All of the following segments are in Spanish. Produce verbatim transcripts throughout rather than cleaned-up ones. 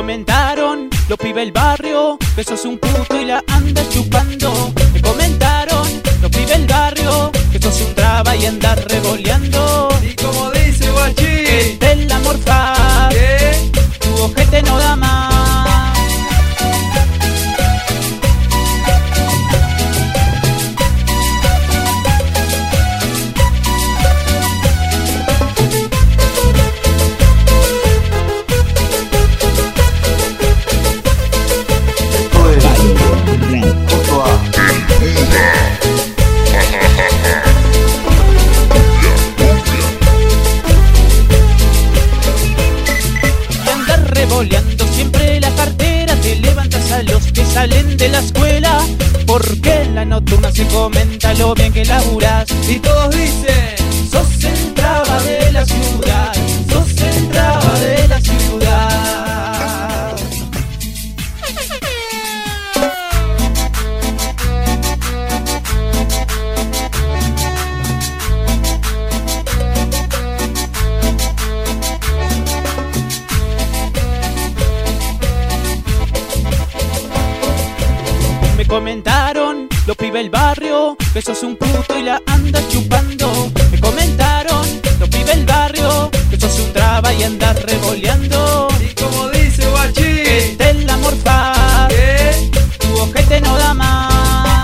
comentaron los pibes del barrio que sos un puto y la andas chupando. Me comentaron los pibes del barrio que sos un traba y andas revoleando. Y como dice guachín, que te la morfás, ¿qué? tu ojete no da más. Revoleando siempre la cartera, te levantas a los que salen de la escuela, porque en la nocturna se comenta lo bien que laburás. Y todos dicen, sos el traba de la ciudad, sos el traba de la ciudad. Me comentaron los pibes del barrio que sos un puto y la andas chupando. Me comentaron los pibes del barrio que sos un traba y andas revoleando. y como dice guachín, Que te la morfás, ¿qué? tu ojete no da más.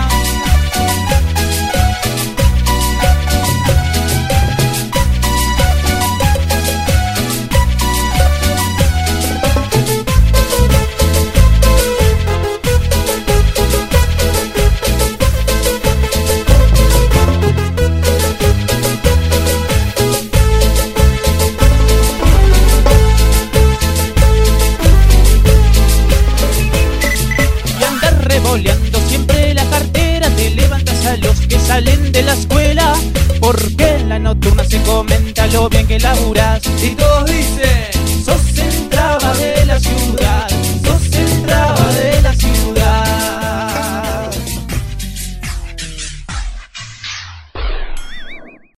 Revoleando siempre la cartera, te levantas a los que salen de la escuela, porque en la nocturna se comenta lo bien que laburás. Y todos dicen, sos